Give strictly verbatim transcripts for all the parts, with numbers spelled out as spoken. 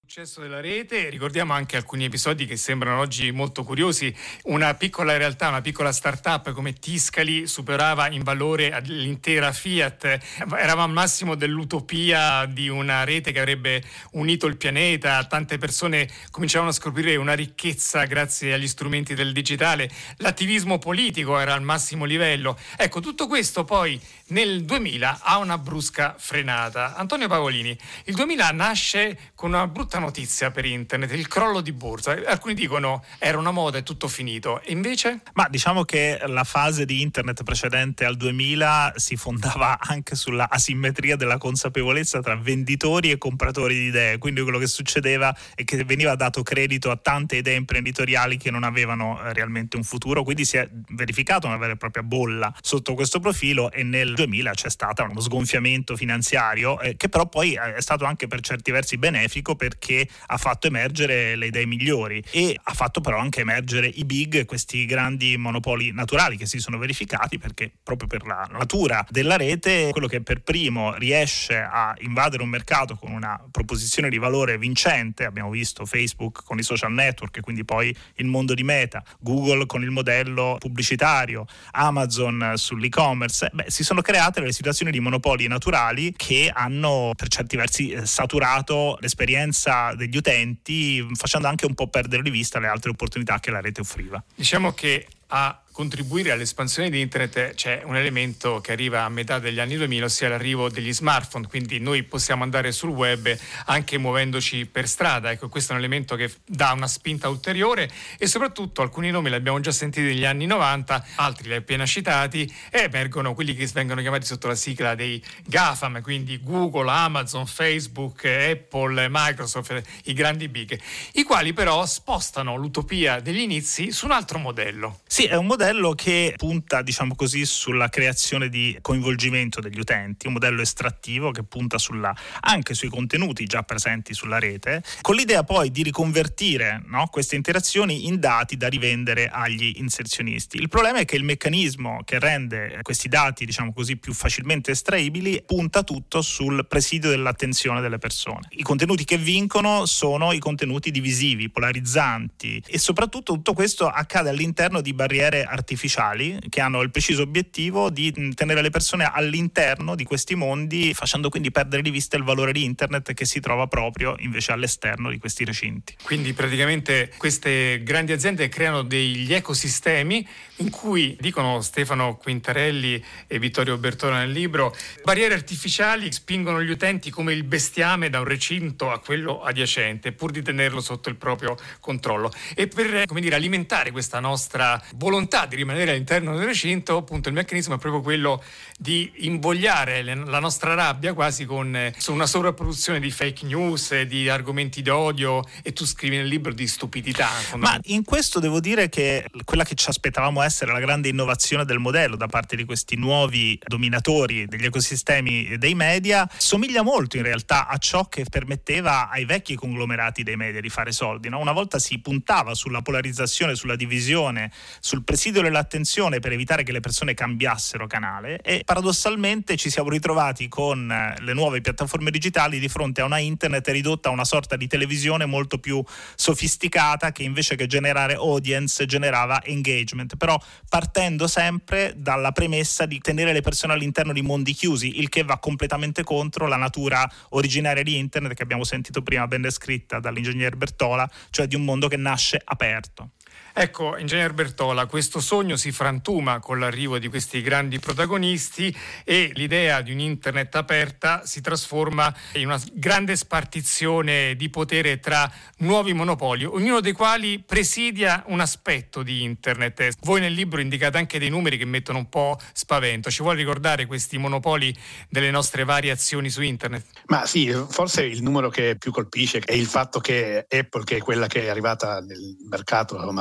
Successo della rete, ricordiamo anche alcuni episodi che sembrano oggi molto curiosi. Una piccola realtà, una piccola startup come Tiscali superava in valore l'intera Fiat. Eravamo al massimo dell'utopia di una rete che avrebbe unito il pianeta, tante persone cominciavano a scoprire una ricchezza grazie agli strumenti del digitale, l'attivismo politico era al massimo livello. Ecco, tutto questo poi nel duemila ha una brusca frenata. Antonio Pavolini, il duemila nasce con una brutta notizia per internet, il crollo di borsa. Alcuni dicono era una moda, è tutto finito, e invece? Ma diciamo che la fase di internet precedente al duemila si fondava anche sulla asimmetria della consapevolezza tra venditori e compratori di idee, quindi quello che succedeva è che veniva dato credito a tante idee imprenditoriali che non avevano realmente un futuro, quindi si è verificata una vera e propria bolla sotto questo profilo, e nel duemila c'è stato uno sgonfiamento finanziario eh, che però poi è stato anche per certi versi benefico, perché ha fatto emergere le idee migliori e ha fatto però anche emergere i big, questi grandi monopoli naturali che si sono verificati, perché proprio per la natura della rete quello che per primo riesce a invadere un mercato con una proposizione di valore vincente, abbiamo visto Facebook con i social network e quindi poi il mondo di Meta, Google con il modello pubblicitario, Amazon sull'e-commerce, beh, si sono create delle situazioni di monopoli naturali che hanno per certi versi saturato l'esperienza degli utenti, facendo anche un po' perdere di vista le altre opportunità che la rete offriva. Diciamo che a contribuire all'espansione di internet c'è un elemento che arriva a metà degli anni duemila, ossia l'arrivo degli smartphone, quindi noi possiamo andare sul web anche muovendoci per strada. Ecco, questo è un elemento che dà una spinta ulteriore, e soprattutto alcuni nomi li abbiamo già sentiti negli anni novanta, altri li hai appena citati, e emergono quelli che vengono chiamati sotto la sigla dei GAFAM, quindi Google, Amazon, Facebook, Apple, Microsoft, i grandi big, i quali però spostano l'utopia degli inizi su un altro modello. Sì, è un modello che punta, diciamo così, sulla creazione di coinvolgimento degli utenti, un modello estrattivo che punta sulla, anche sui contenuti già presenti sulla rete, con l'idea poi di riconvertire, no, queste interazioni in dati da rivendere agli inserzionisti. Il problema è che il meccanismo che rende questi dati, diciamo così, più facilmente estraibili punta tutto sul presidio dell'attenzione delle persone. I contenuti che vincono sono i contenuti divisivi, polarizzanti, e soprattutto tutto questo accade all'interno di barriere artificiali che hanno il preciso obiettivo di tenere le persone all'interno di questi mondi, facendo quindi perdere di vista il valore di internet che si trova proprio invece all'esterno di questi recinti. Quindi praticamente queste grandi aziende creano degli ecosistemi in cui, dicono Stefano Quintarelli e Vittorio Bertola nel libro, barriere artificiali spingono gli utenti come il bestiame da un recinto a quello adiacente pur di tenerlo sotto il proprio controllo. E per, come dire, alimentare questa nostra volontà di rimanere all'interno del recinto, appunto il meccanismo è proprio quello di invogliare la nostra rabbia quasi con una sovrapproduzione di fake news, di argomenti d'odio, e tu scrivi nel libro di stupidità. Ma in questo devo dire che quella che ci aspettavamo essere la grande innovazione del modello da parte di questi nuovi dominatori degli ecosistemi dei media somiglia molto in realtà a ciò che permetteva ai vecchi conglomerati dei media di fare soldi, no? Una volta si puntava sulla polarizzazione, sulla divisione, sul presidio dell'attenzione per evitare che le persone cambiassero canale, e paradossalmente ci siamo ritrovati con le nuove piattaforme digitali di fronte a una internet ridotta a una sorta di televisione molto più sofisticata, che invece che generare audience generava engagement, però partendo sempre dalla premessa di tenere le persone all'interno di mondi chiusi, il che va completamente contro la natura originaria di internet che abbiamo sentito prima ben descritta dall'ingegner Bertola, cioè di un mondo che nasce aperto. Ecco, ingegner Bertola, questo sogno si frantuma con l'arrivo di questi grandi protagonisti, e l'idea di un'internet aperta si trasforma in una grande spartizione di potere tra nuovi monopoli, ognuno dei quali presidia un aspetto di internet. Voi nel libro indicate anche dei numeri che mettono un po' spavento. Ci vuole ricordare questi monopoli delle nostre varie azioni su internet? Ma sì, forse il numero che più colpisce è il fatto che Apple, che è quella che è arrivata nel mercato, ma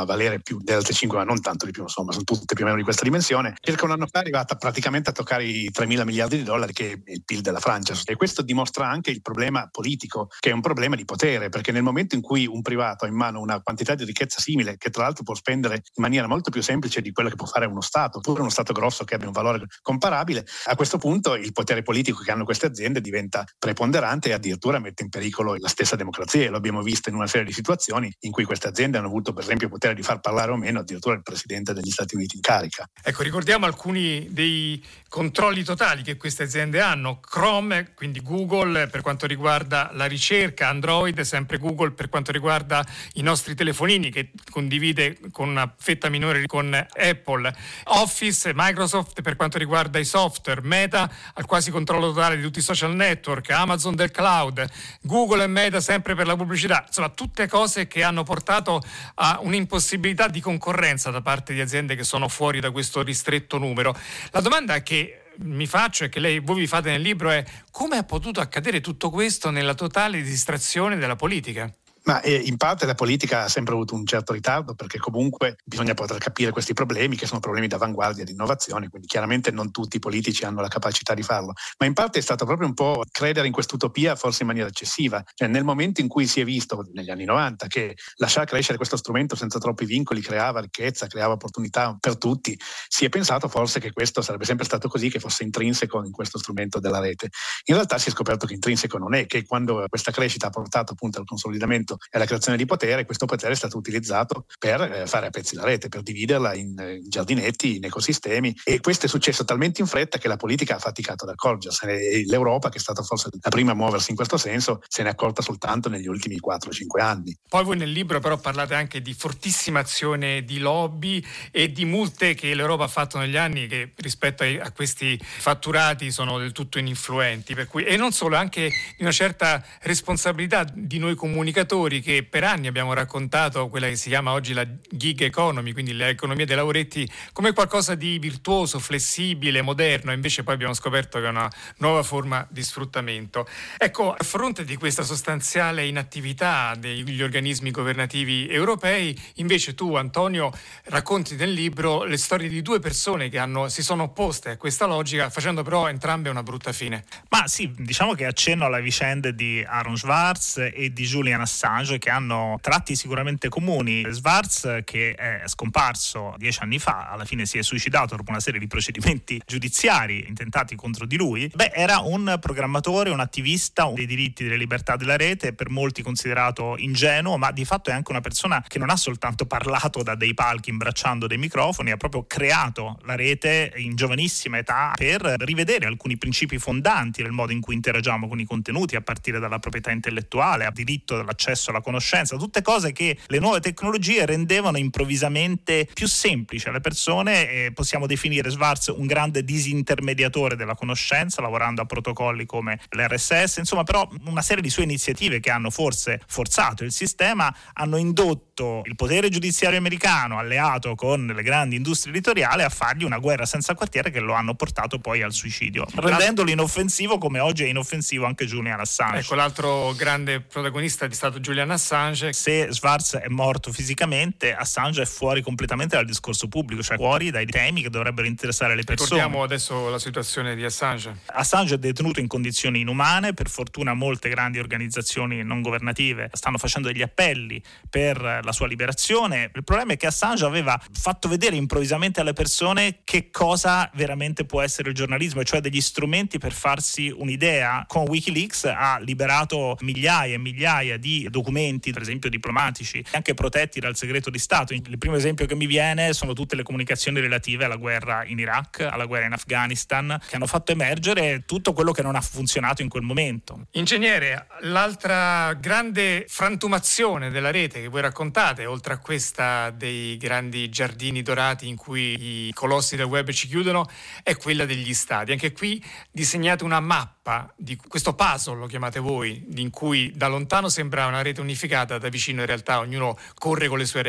valere più delle altre cinque, ma non tanto di più, insomma, sono tutte più o meno di questa dimensione. Circa un anno fa è arrivata praticamente a toccare i tremila miliardi di dollari, che è il P I L della Francia. E questo dimostra anche il problema politico, che è un problema di potere, perché nel momento in cui un privato ha in mano una quantità di ricchezza simile, che tra l'altro può spendere in maniera molto più semplice di quello che può fare uno Stato, oppure uno Stato grosso che abbia un valore comparabile, a questo punto il potere politico che hanno queste aziende diventa preponderante e addirittura mette in pericolo la stessa democrazia. E lo abbiamo visto in una serie di situazioni in cui queste aziende hanno avuto per esempio il potere di far parlare o meno addirittura il presidente degli Stati Uniti in carica. Ecco, ricordiamo alcuni dei controlli totali che queste aziende hanno. Chrome, quindi Google per quanto riguarda la ricerca, Android, sempre Google per quanto riguarda i nostri telefonini, che condivide con una fetta minore con Apple, Office, Microsoft per quanto riguarda i software, Meta al quasi controllo totale di tutti i social network, Amazon del cloud, Google e Meta sempre per la pubblicità, insomma tutte cose che hanno portato a un'impossibilità di concorrenza da parte di aziende che sono fuori da questo ristretto numero. La domanda che mi faccio e che lei, voi vi fate nel libro è: come è potuto accadere tutto questo nella totale distrazione della politica? Ma eh, in parte la politica ha sempre avuto un certo ritardo, perché comunque bisogna poter capire questi problemi, che sono problemi d'avanguardia, di innovazione, quindi chiaramente non tutti i politici hanno la capacità di farlo, ma in parte è stato proprio un po' credere in quest'utopia forse in maniera eccessiva. Cioè, nel momento in cui si è visto negli anni novanta che lasciar crescere questo strumento senza troppi vincoli creava ricchezza, creava opportunità per tutti, si è pensato forse che questo sarebbe sempre stato così, che fosse intrinseco in questo strumento della rete. In realtà si è scoperto che intrinseco non è, che quando questa crescita ha portato appunto al consolidamento e alla creazione di potere, questo potere è stato utilizzato per eh, fare a pezzi la rete, per dividerla in, in giardinetti, in ecosistemi, e questo è successo talmente in fretta che la politica ha faticato ad accorgersene, e l'Europa, che è stata forse la prima a muoversi in questo senso, se ne è accorta soltanto negli ultimi quattro cinque anni. Poi voi nel libro però parlate anche di fortissima azione di lobby e di multe che l'Europa ha fatto negli anni, che rispetto ai, a questi fatturati sono del tutto ininfluenti, per cui, e non solo, anche di una certa responsabilità di noi comunicatori, che per anni abbiamo raccontato quella che si chiama oggi la gig economy, quindi l'economia dei lavoretti, come qualcosa di virtuoso, flessibile, moderno, invece poi abbiamo scoperto che è una nuova forma di sfruttamento. Ecco, a fronte di questa sostanziale inattività degli organismi governativi europei, invece tu, Antonio, racconti nel libro le storie di due persone che hanno, si sono opposte a questa logica, facendo però entrambe una brutta fine. Ma sì, diciamo che accenno alla vicenda di Aaron Swartz e di Julian Assange, che hanno tratti sicuramente comuni. Swartz, che è scomparso dieci anni fa, alla fine si è suicidato dopo una serie di procedimenti giudiziari intentati contro di lui, beh, era un programmatore, un attivista dei diritti delle libertà della rete, per molti considerato ingenuo, ma di fatto è anche una persona che non ha soltanto parlato da dei palchi imbracciando dei microfoni, ha proprio creato la rete in giovanissima età per rivedere alcuni principi fondanti del modo in cui interagiamo con i contenuti, a partire dalla proprietà intellettuale, al diritto all'accesso alla conoscenza, tutte cose che le nuove tecnologie rendevano improvvisamente più semplici alle persone. E possiamo definire Swartz un grande disintermediatore della conoscenza, lavorando a protocolli come l'R S S, insomma, però una serie di sue iniziative che hanno forse forzato il sistema hanno indotto il potere giudiziario americano, alleato con le grandi industrie editoriali, a fargli una guerra senza quartiere, che lo hanno portato poi al suicidio, rendendolo inoffensivo come oggi è inoffensivo anche Julian Assange. Ecco, l'altro grande protagonista è stato Julian Assange. Se Swartz è morto fisicamente, Assange è fuori completamente dal discorso pubblico, cioè fuori dai temi che dovrebbero interessare le persone. Ricordiamo adesso la situazione di Assange. Assange è detenuto in condizioni inumane. Per fortuna molte grandi organizzazioni non governative stanno facendo degli appelli per la sua liberazione. Il problema è che Assange aveva fatto vedere improvvisamente alle persone che cosa veramente può essere il giornalismo, e cioè degli strumenti per farsi un'idea. Con Wikileaks ha liberato migliaia e migliaia di documenti, per esempio diplomatici, anche protetti dal segreto di Stato. Il primo esempio che mi viene sono tutte le comunicazioni relative alla guerra in Iraq, alla guerra in Afghanistan, che hanno fatto emergere tutto quello che non ha funzionato in quel momento. Ingegnere, l'altra grande frantumazione della rete che voi raccontate, oltre a questa dei grandi giardini dorati in cui i colossi del web ci chiudono, è quella degli stati. Anche qui disegnate una mappa di questo puzzle, lo chiamate voi, in cui da lontano sembra una rete unificata, da vicino in realtà ognuno corre con le sue regole.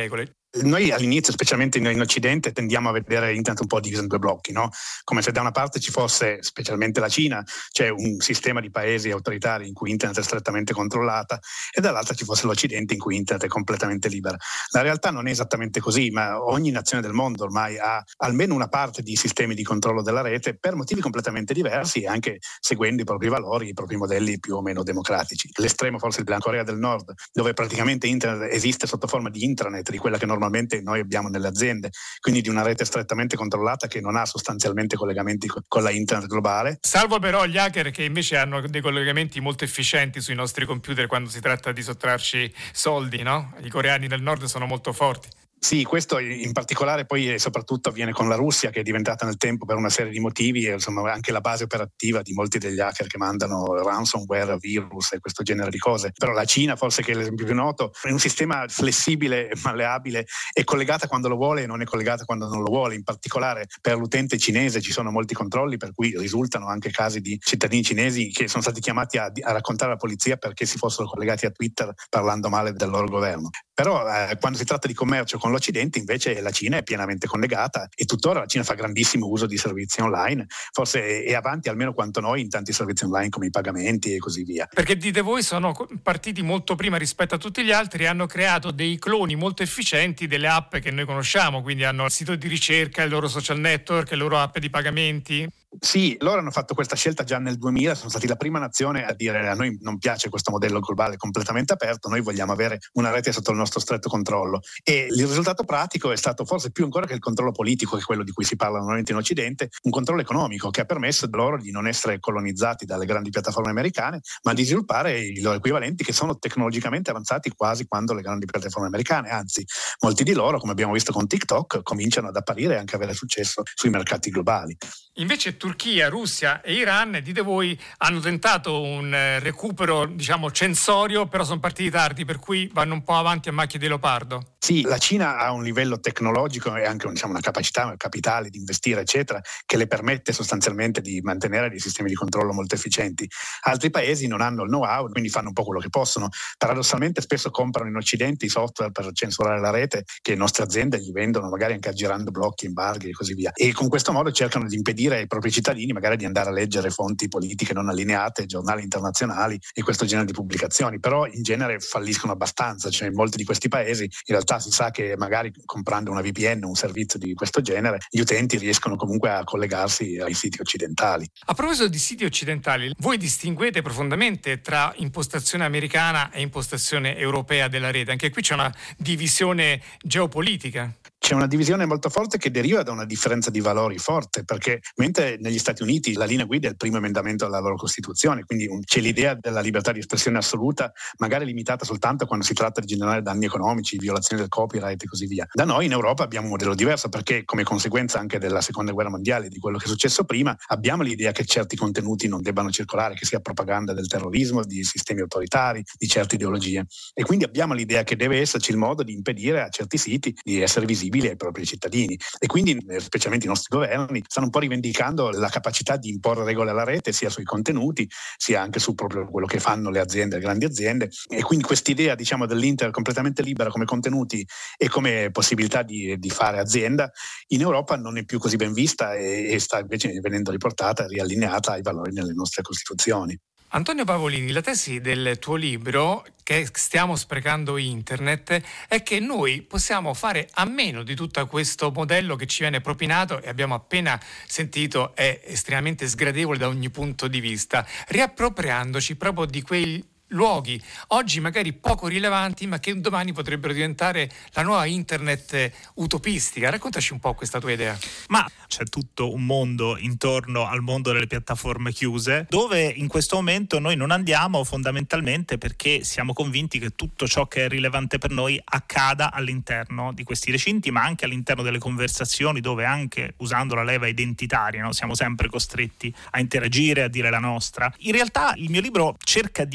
Noi all'inizio, specialmente in Occidente, tendiamo a vedere internet un po' diviso in due blocchi, no? Come se da una parte ci fosse, specialmente la Cina, c'è un sistema di paesi autoritari in cui internet è strettamente controllata, e dall'altra ci fosse l'Occidente in cui internet è completamente libera. La realtà non è esattamente così, ma ogni nazione del mondo ormai ha almeno una parte di sistemi di controllo della rete per motivi completamente diversi, anche seguendo i propri valori, i propri modelli più o meno democratici. L'estremo forse della Corea del Nord, dove praticamente internet esiste sotto forma di intranet, di quella che normalmente noi abbiamo nelle aziende, quindi di una rete strettamente controllata che non ha sostanzialmente collegamenti con la internet globale. Salvo però gli hacker che invece hanno dei collegamenti molto efficienti sui nostri computer quando si tratta di sottrarci soldi, no? I coreani del nord sono molto forti. Sì, questo in particolare poi e soprattutto avviene con la Russia, che è diventata nel tempo per una serie di motivi e insomma anche la base operativa di molti degli hacker che mandano ransomware, virus e questo genere di cose. Però la Cina, forse che è l'esempio più noto, è un sistema flessibile, malleabile, è collegata quando lo vuole e non è collegata quando non lo vuole. In particolare per l'utente cinese ci sono molti controlli, per cui risultano anche casi di cittadini cinesi che sono stati chiamati a, a raccontare alla polizia perché si fossero collegati a Twitter parlando male del loro governo. Però eh, quando si tratta di commercio con l'Occidente invece la Cina è pienamente collegata e tuttora la Cina fa grandissimo uso di servizi online, forse è avanti almeno quanto noi in tanti servizi online come i pagamenti e così via. Perché dite voi sono partiti molto prima rispetto a tutti gli altri e hanno creato dei cloni molto efficienti delle app che noi conosciamo, quindi hanno il sito di ricerca, il loro social network, le loro app di pagamenti. Sì, loro hanno fatto questa scelta già nel duemila, sono stati la prima nazione a dire a noi non piace questo modello globale completamente aperto, noi vogliamo avere una rete sotto il nostro stretto controllo, e il risultato pratico è stato forse più ancora che il controllo politico, che è quello di cui si parla normalmente in Occidente, un controllo economico che ha permesso loro di non essere colonizzati dalle grandi piattaforme americane, ma di sviluppare i loro equivalenti che sono tecnologicamente avanzati quasi quanto le grandi piattaforme americane, anzi molti di loro, come abbiamo visto con TikTok, cominciano ad apparire e anche avere successo sui mercati globali. Invece Turchia, Russia e Iran, dite voi, hanno tentato un recupero, diciamo, censorio, però sono partiti tardi, per cui vanno un po' avanti a macchia di leopardo. Sì, la Cina ha un livello tecnologico e anche diciamo, una capacità capitale di investire, eccetera, che le permette sostanzialmente di mantenere dei sistemi di controllo molto efficienti. Altri paesi non hanno il know-how, quindi fanno un po' quello che possono. Paradossalmente spesso comprano in Occidente i software per censurare la rete che le nostre aziende gli vendono, magari anche aggirando blocchi, embarghi e così via. E con questo modo cercano di impedire ai propri cittadini magari di andare a leggere fonti politiche non allineate, giornali internazionali e questo genere di pubblicazioni, però in genere falliscono abbastanza, cioè in molti di questi paesi in realtà si sa che magari comprando una V P N, un servizio di questo genere, gli utenti riescono comunque a collegarsi ai siti occidentali. A proposito di siti occidentali, voi distinguete profondamente tra impostazione americana e impostazione europea della rete? Anche qui c'è una divisione geopolitica. C'è una divisione molto forte che deriva da una differenza di valori forte, perché mentre negli Stati Uniti la linea guida è il primo emendamento alla loro Costituzione, quindi un, c'è l'idea della libertà di espressione assoluta, magari limitata soltanto quando si tratta di generare danni economici, violazioni del copyright e così via. Da noi in Europa abbiamo un modello diverso, perché come conseguenza anche della seconda guerra mondiale, di quello che è successo prima, abbiamo l'idea che certi contenuti non debbano circolare, che sia propaganda del terrorismo, di sistemi autoritari, di certe ideologie, e quindi abbiamo l'idea che deve esserci il modo di impedire a certi siti di essere visibili ai propri cittadini, e quindi specialmente i nostri governi stanno un po' rivendicando la capacità di imporre regole alla rete sia sui contenuti sia anche su proprio quello che fanno le aziende, le grandi aziende, e quindi quest'idea diciamo dell'internet completamente libera come contenuti e come possibilità di, di fare azienda in Europa non è più così ben vista e, e sta invece venendo riportata e riallineata ai valori nelle nostre Costituzioni. Antonio Pavolini, la tesi del tuo libro, che stiamo sprecando internet, è che noi possiamo fare a meno di tutto questo modello che ci viene propinato e abbiamo appena sentito è estremamente sgradevole da ogni punto di vista, riappropriandoci proprio di quei luoghi oggi magari poco rilevanti ma che domani potrebbero diventare la nuova internet utopistica. Raccontaci un po' questa tua idea. Ma c'è tutto un mondo intorno al mondo delle piattaforme chiuse dove in questo momento noi non andiamo fondamentalmente perché siamo convinti che tutto ciò che è rilevante per noi accada all'interno di questi recinti, ma anche all'interno delle conversazioni dove anche usando la leva identitaria, no, siamo sempre costretti a interagire, a dire la nostra. In realtà il mio libro cerca di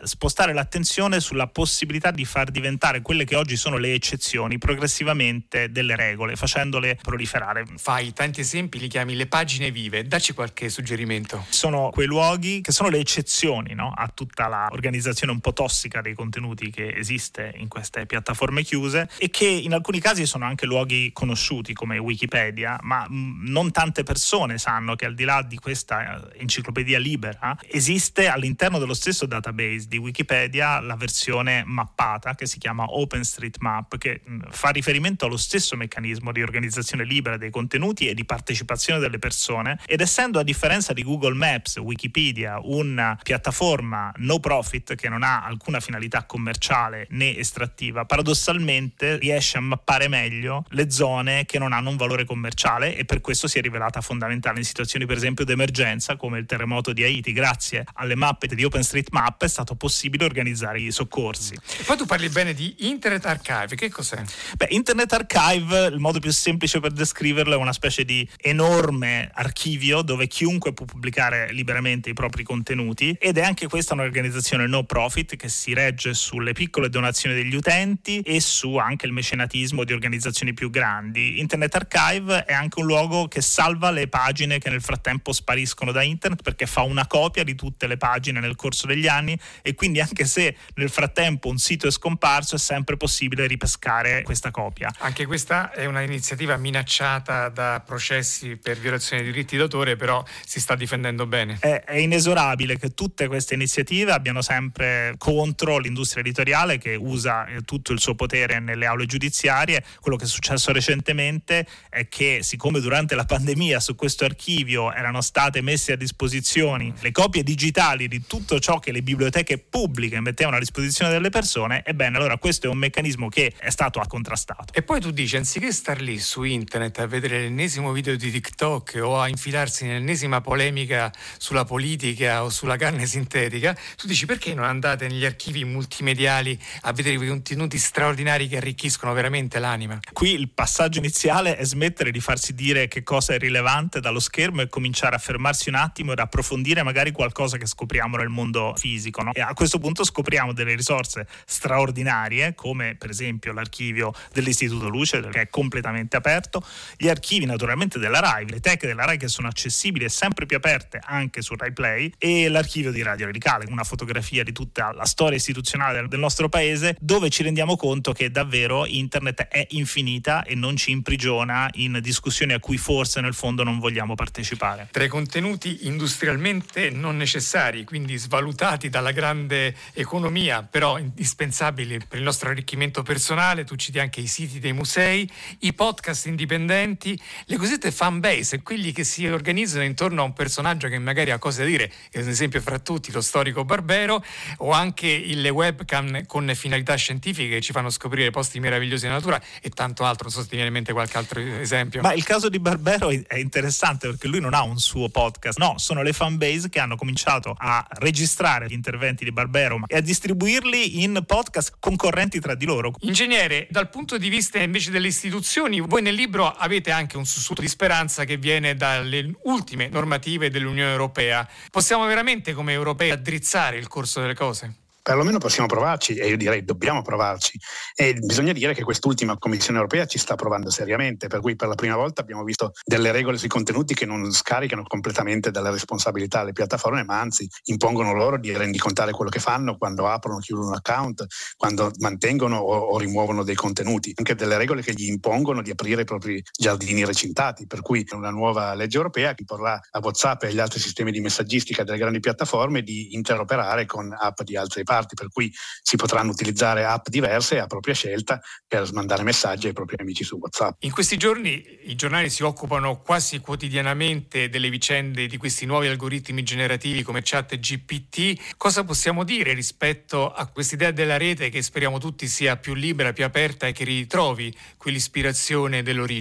spostare l'attenzione sulla possibilità di far diventare quelle che oggi sono le eccezioni progressivamente delle regole, facendole proliferare. Fai tanti esempi, li chiami le pagine vive, dacci qualche suggerimento. Sono quei luoghi che sono le eccezioni, no? A tutta la organizzazione un po' tossica dei contenuti che esiste in queste piattaforme chiuse, e che in alcuni casi sono anche luoghi conosciuti come Wikipedia, ma mh, non tante persone sanno che al di là di questa enciclopedia libera esiste all'interno dello stesso database di Wikipedia la versione mappata che si chiama OpenStreetMap, che mh, fa riferimento allo stesso meccanismo di organizzazione libera dei contenuti e di partecipazione delle persone, ed essendo, a differenza di Google Maps, Wikipedia una piattaforma no profit che non ha alcuna finalità commerciale né estrattiva, paradossalmente riesce a mappare meglio le zone che non hanno un valore commerciale, e per questo si è rivelata fondamentale in situazioni per esempio d'emergenza come il terremoto di Haiti. Grazie alle mappe di OpenStreetMap è stato possibile organizzare i soccorsi. E poi tu parli bene di Internet Archive, che cos'è? Beh, Internet Archive, il modo più semplice per descriverlo, è una specie di enorme archivio dove chiunque può pubblicare liberamente i propri contenuti, ed è anche questa un'organizzazione no profit che si regge sulle piccole donazioni degli utenti e su anche il mecenatismo di organizzazioni più grandi. Internet Archive è anche un luogo che salva le pagine che nel frattempo spariscono da internet, perché fa una copia di tutte le pagine nel corso degli anni, e quindi anche se nel frattempo un sito è scomparso è sempre possibile ripescare questa copia. Anche questa è una iniziativa minacciata da processi per violazione di diritti d'autore, però si sta difendendo bene. È, è inesorabile che tutte queste iniziative abbiano sempre contro l'industria editoriale, che usa tutto il suo potere nelle aule giudiziarie. Quello che è successo recentemente è che, siccome durante la pandemia su questo archivio erano state messe a disposizione le copie digitali di tutto ciò che le biblioteche pubbliche mettevano a disposizione delle persone, ebbene allora questo è un meccanismo che è stato contrastato. E poi tu dici, anziché star lì su internet a vedere l'ennesimo video di TikTok o a infilarsi nell'ennesima polemica sulla politica o sulla carne sintetica, tu dici, perché non andate negli archivi multimediali a vedere quei contenuti straordinari che arricchiscono veramente l'anima? Qui il passaggio iniziale è smettere di farsi dire che cosa è rilevante dallo schermo e cominciare a fermarsi un attimo ed approfondire magari qualcosa che scopriamo nel mondo fisico, no? E a questo punto scopriamo delle risorse straordinarie, come per esempio l'archivio dell'Istituto Luce, che è completamente aperto, gli archivi naturalmente della Rai, le teche della Rai che sono accessibili e sempre più aperte anche su Rai Play, e l'archivio di Radio Radicale, una fotografia di tutta la storia istituzionale del, del nostro paese, dove ci rendiamo conto che davvero internet è infinita e non ci imprigiona in discussioni a cui forse nel fondo non vogliamo partecipare. Tra i contenuti industrialmente non necessari, quindi svalutati dalla grande economia, però indispensabili per il nostro arricchimento personale, tu citi anche i siti dei musei, i podcast indipendenti, le cosiddette fan base, quelli che si organizzano intorno a un personaggio che magari ha cose da dire, ad esempio fra tutti lo storico Barbero, o anche le webcam con finalità scientifiche che ci fanno scoprire posti meravigliosi nella natura, e tanto altro. Non so se ti viene in mente qualche altro esempio. Ma il caso di Barbero è interessante perché lui non ha un suo podcast, no, sono le fan base che hanno cominciato a registrare gli interventi di Barbero e a distribuirli in podcast concorrenti tra di loro. Ingegnere, dal punto di vista invece delle istituzioni, voi nel libro avete anche un sussulto di speranza che viene dalle ultime normative dell'Unione Europea. Possiamo veramente come europei addrizzare il corso delle cose? Perlomeno possiamo provarci, e io direi dobbiamo provarci, e bisogna dire che quest'ultima Commissione europea ci sta provando seriamente, per cui per la prima volta abbiamo visto delle regole sui contenuti che non scaricano completamente dalla responsabilità alle piattaforme, ma anzi impongono loro di rendicontare quello che fanno quando aprono o chiudono un account, quando mantengono o, o rimuovono dei contenuti, anche delle regole che gli impongono di aprire i propri giardini recintati, per cui una nuova legge europea che porrà a WhatsApp e agli altri sistemi di messaggistica delle grandi piattaforme di interoperare con app di altre parti, per cui si potranno utilizzare app diverse a propria scelta per mandare messaggi ai propri amici su WhatsApp. In questi giorni i giornali si occupano quasi quotidianamente delle vicende di questi nuovi algoritmi generativi come Chat G P T. Cosa possiamo dire rispetto a quest'idea della rete che speriamo tutti sia più libera, più aperta e che ritrovi quell'ispirazione dell'origine?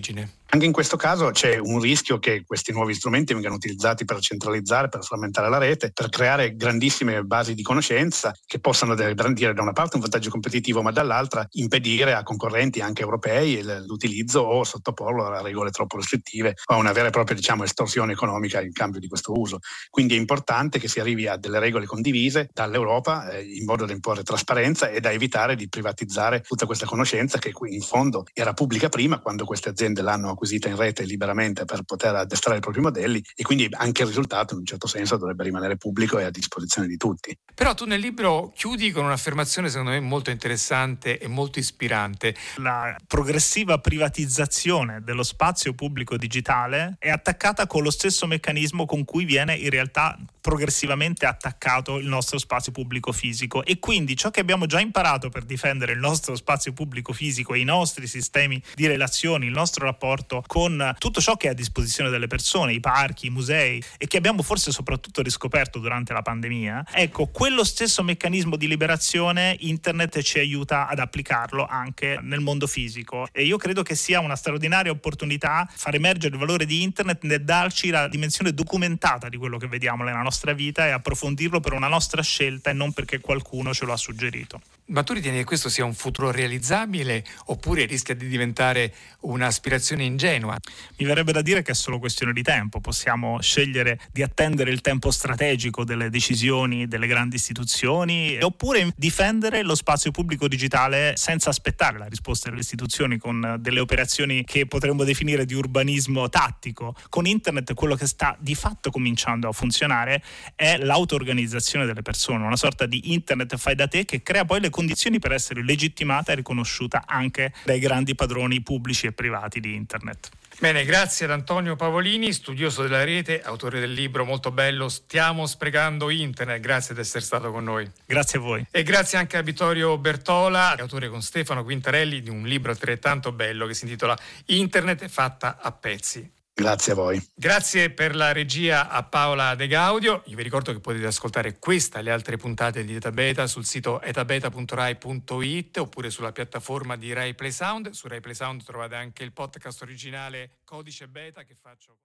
Anche in questo caso c'è un rischio che questi nuovi strumenti vengano utilizzati per centralizzare, per frammentare la rete, per creare grandissime basi di conoscenza che possano garantire da una parte un vantaggio competitivo, ma dall'altra impedire a concorrenti anche europei l'utilizzo o sottoporlo a regole troppo restrittive o a una vera e propria, diciamo, estorsione economica in cambio di questo uso. Quindi è importante che si arrivi a delle regole condivise dall'Europa eh, in modo da imporre trasparenza e da evitare di privatizzare tutta questa conoscenza che qui in fondo era pubblica prima, quando queste aziende l'hanno acquisita in rete liberamente per poter addestrare i propri modelli, e quindi anche il risultato in un certo senso dovrebbe rimanere pubblico e a disposizione di tutti. Però tu nel libro chiudi con un'affermazione secondo me molto interessante e molto ispirante. La progressiva privatizzazione dello spazio pubblico digitale è attaccata con lo stesso meccanismo con cui viene in realtà progressivamente attaccato il nostro spazio pubblico fisico, e quindi ciò che abbiamo già imparato per difendere il nostro spazio pubblico fisico, i nostri sistemi di relazioni, il nostro rapporto con tutto ciò che è a disposizione delle persone, i parchi, i musei, e che abbiamo forse soprattutto riscoperto durante la pandemia, ecco, quello stesso meccanismo di liberazione internet ci aiuta ad applicarlo anche nel mondo fisico, e io credo che sia una straordinaria opportunità far emergere il valore di internet nel darci la dimensione documentata di quello che vediamo nella nostra vita e approfondirlo per una nostra scelta e non perché qualcuno ce lo ha suggerito. Ma tu ritieni che questo sia un futuro realizzabile oppure rischia di diventare un'aspirazione ingenua? Mi verrebbe da dire che è solo questione di tempo. Possiamo scegliere di attendere il tempo strategico delle decisioni delle grandi istituzioni oppure difendere lo spazio pubblico digitale senza aspettare la risposta delle istituzioni, con delle operazioni che potremmo definire di urbanismo tattico. Con internet quello che sta di fatto cominciando a funzionare è l'auto-organizzazione delle persone, una sorta di internet fai da te che crea poi le condizioni per essere legittimata e riconosciuta anche dai grandi padroni pubblici e privati di internet. Bene, grazie ad Antonio Pavolini, studioso della rete, autore del libro molto bello Stiamo sprecando internet. Grazie di essere stato con noi. Grazie a voi. E grazie anche a Vittorio Bertola, autore con Stefano Quintarelli di un libro altrettanto bello che si intitola Internet fatta a pezzi. Grazie a voi. Grazie per la regia a Paola De Gaudio. Io vi ricordo che potete ascoltare questa e le altre puntate di EtaBeta sul sito etabeta punto rai punto it oppure sulla piattaforma di Rai Play Sound. Su Rai Play Sound trovate anche il podcast originale Codice Beta che faccio